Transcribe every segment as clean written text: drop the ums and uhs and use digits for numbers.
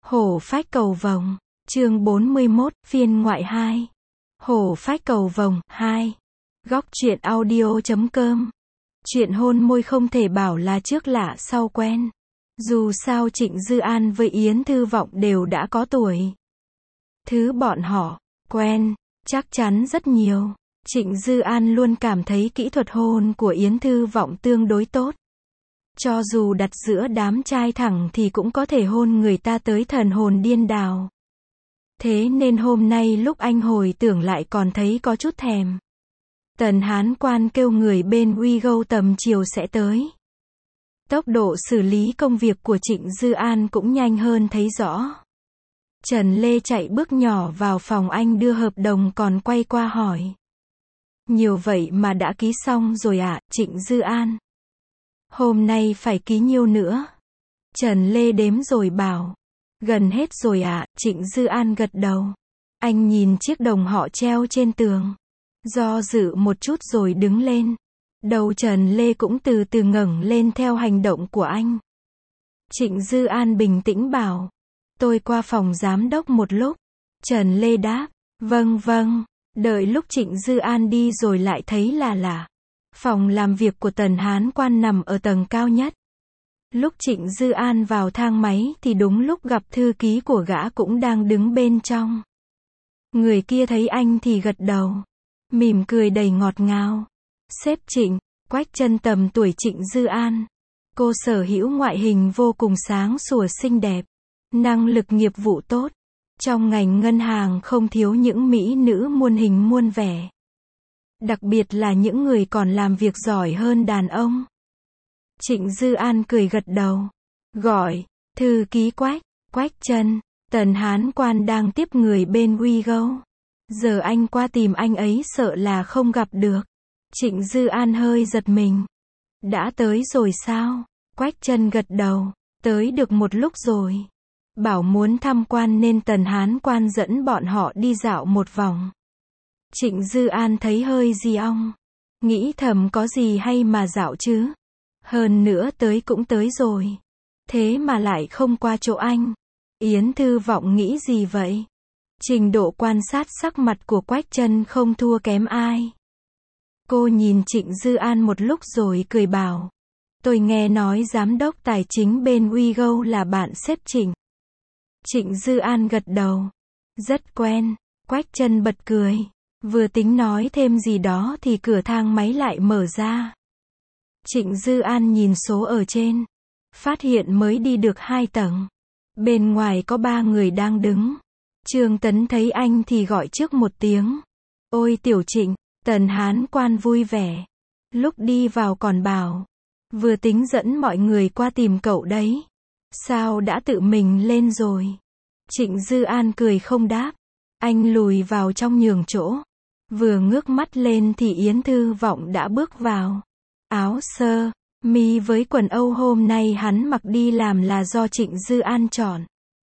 Hổ phách cầu vồng, chương 41, phiên ngoại 2. Hổ phách cầu vồng, 2. Góc truyện audio.com. Chuyện hôn môi không thể bảo là trước lạ sau quen. Dù sao Trịnh Dư An với Yến Thư Vọng đều đã có tuổi. Thứ bọn họ quen, chắc chắn rất nhiều. Trịnh Dư An luôn cảm thấy kỹ thuật hôn của Yến Thư Vọng tương đối tốt. Cho dù đặt giữa đám trai thẳng thì cũng có thể hôn người ta tới thần hồn điên đảo. Thế nên hôm nay lúc anh hồi tưởng lại còn thấy có chút thèm. Tần Hán Quan kêu người bên WeGo tầm chiều sẽ tới. Tốc độ xử lý công việc của Trịnh Dư An cũng nhanh hơn thấy rõ. Trần Lê chạy bước nhỏ vào phòng anh đưa hợp đồng còn quay qua hỏi. Nhiều vậy mà đã ký xong rồi ạ, Trịnh Dư An. Hôm nay phải ký nhiêu nữa? Trần Lê đếm rồi bảo. Gần hết rồi ạ, Trịnh Dư An gật đầu. Anh nhìn chiếc đồng họ treo trên tường. Do dự một chút rồi đứng lên. Đầu Trần Lê cũng từ từ ngẩng lên theo hành động của anh. Trịnh Dư An bình tĩnh bảo. Tôi qua phòng giám đốc một lúc. Trần Lê đáp. Vâng vâng. Đợi lúc Trịnh Dư An đi rồi lại thấy là lạ. Phòng làm việc của Tần Hán Quan nằm ở tầng cao nhất. Lúc Trịnh Dư An vào thang máy thì đúng lúc gặp thư ký của gã cũng đang đứng bên trong. Người kia thấy anh thì gật đầu. Mỉm cười đầy ngọt ngào. Sếp Trịnh, Quách Chân tầm tuổi Trịnh Dư An. Cô sở hữu ngoại hình vô cùng sáng sủa xinh đẹp. Năng lực nghiệp vụ tốt. Trong ngành ngân hàng không thiếu những mỹ nữ muôn hình muôn vẻ. Đặc biệt là những người còn làm việc giỏi hơn đàn ông. Trịnh Dư An cười gật đầu. Gọi, thư ký Quách, Quách Chân, Tần Hán Quan đang tiếp người bên WeGo. Giờ anh qua tìm anh ấy sợ là không gặp được. Trịnh Dư An hơi giật mình. Đã tới rồi sao? Quách Chân gật đầu. Tới được một lúc rồi. Bảo muốn tham quan nên Tần Hán Quan dẫn bọn họ đi dạo một vòng. Trịnh Dư An thấy hơi di ong. Nghĩ thầm có gì hay mà dạo chứ. Hơn nữa tới cũng tới rồi. Thế mà lại không qua chỗ anh. Yến Thư Vọng nghĩ gì vậy? Trình độ quan sát sắc mặt của Quách Chân không thua kém ai. Cô nhìn Trịnh Dư An một lúc rồi cười bảo. Tôi nghe nói giám đốc tài chính bên WeGo là bạn sếp Trịnh. Trịnh Dư An gật đầu. Rất quen. Quách Chân bật cười. Vừa tính nói thêm gì đó thì cửa thang máy lại mở ra. Trịnh Dư An nhìn số ở trên. Phát hiện mới đi được 2 tầng. Bên ngoài có 3 người đang đứng. Trương Tấn thấy anh thì gọi trước một tiếng. Ôi Tiểu Trịnh, Tần Hán Quan vui vẻ. Lúc đi vào còn bảo. Vừa tính dẫn mọi người qua tìm cậu đấy. Sao đã tự mình lên rồi? Trịnh Dư An cười không đáp. Anh lùi vào trong nhường chỗ. Vừa ngước mắt lên thì Yến Thư Vọng đã bước vào. Áo sơ mi với quần âu hôm nay hắn mặc đi làm là do Trịnh Dư An chọn.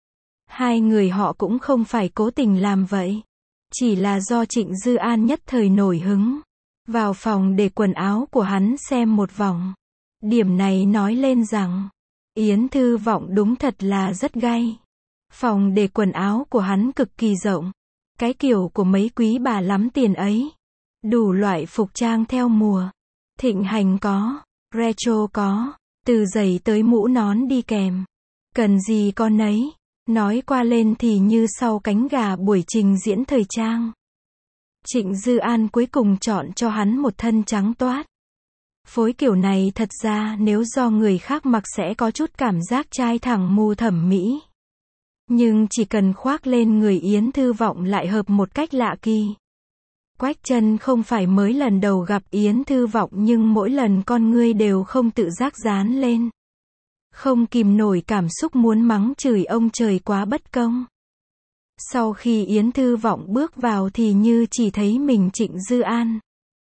Hai người họ cũng không phải cố tình làm vậy. Chỉ là do Trịnh Dư An nhất thời nổi hứng. Vào phòng để quần áo của hắn xem một vòng. Điểm này nói lên rằng Yến Thư Vọng đúng thật là rất gay. Phòng để quần áo của hắn cực kỳ rộng. Cái kiểu của mấy quý bà lắm tiền ấy. Đủ loại phục trang theo mùa. Thịnh hành có, retro có, từ giày tới mũ nón đi kèm. Cần gì con nấy. Nói qua lên thì như sau cánh gà buổi trình diễn thời trang. Trịnh Dư An cuối cùng chọn cho hắn một thân trắng toát. Phối kiểu này thật ra nếu do người khác mặc sẽ có chút cảm giác trai thẳng mù thẩm mỹ. Nhưng chỉ cần khoác lên người Yến Thư Vọng lại hợp một cách lạ kỳ. Quách Chân không phải mới lần đầu gặp Yến Thư Vọng nhưng mỗi lần con ngươi đều không tự giác dán lên. Không kìm nổi cảm xúc muốn mắng chửi ông trời quá bất công. Sau khi Yến Thư Vọng bước vào thì như chỉ thấy mình Trịnh Dư An.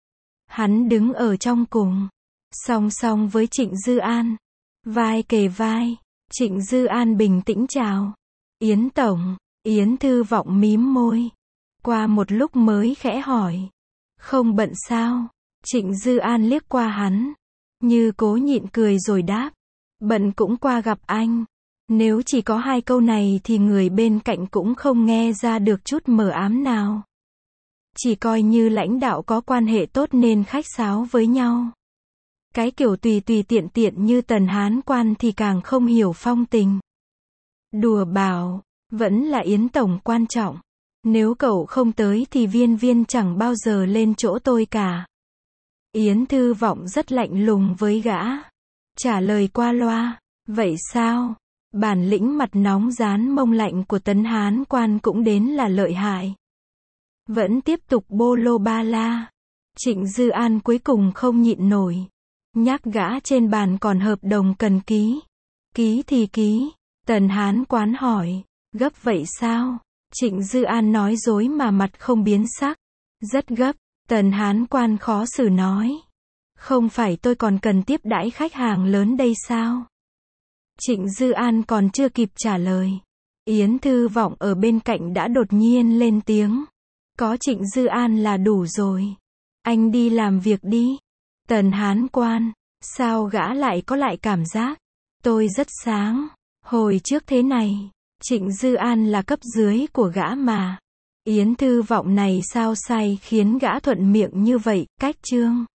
Hắn đứng ở trong cùng. Song song với Trịnh Dư An. Vai kề vai. Trịnh Dư An bình tĩnh chào. Yến Tổng. Yến Thư Vọng mím môi. Qua một lúc mới khẽ hỏi. Không bận sao? Trịnh Dư An liếc qua hắn. Như cố nhịn cười rồi đáp. Bận cũng qua gặp anh. Nếu chỉ có hai câu này thì người bên cạnh cũng không nghe ra được chút mờ ám nào. Chỉ coi như lãnh đạo có quan hệ tốt nên khách sáo với nhau. Cái kiểu tùy tùy tiện tiện như Tần Hán Quan thì càng không hiểu phong tình. Đùa bảo, vẫn là Yến Tổng quan trọng. Nếu cậu không tới thì Viên Viên chẳng bao giờ lên chỗ tôi cả. Yến Thư Vọng rất lạnh lùng với gã. Trả lời qua loa. Vậy sao? Bản lĩnh mặt nóng rán mông lạnh của Tấn Hán Quan cũng đến là lợi hại. Vẫn tiếp tục bô lô ba la. Trịnh Dư An cuối cùng không nhịn nổi. Nhắc gã trên bàn còn hợp đồng cần ký. Ký thì ký. Tần Hán Quán hỏi. Gấp vậy sao? Trịnh Dư An nói dối mà mặt không biến sắc. Rất gấp. Tần Hán Quan khó xử nói. Không phải tôi còn cần tiếp đãi khách hàng lớn đây sao? Trịnh Dư An còn chưa kịp trả lời. Yến Thư Vọng ở bên cạnh đã đột nhiên lên tiếng. Có Trịnh Dư An là đủ rồi. Anh đi làm việc đi. Tần Hán Quan. Sao gã lại có lại cảm giác? Tôi rất sáng. Hồi trước thế này. Trịnh Dư An là cấp dưới của gã mà. Yến Thư Vọng này sao sai khiến gã thuận miệng như vậy, cách chương.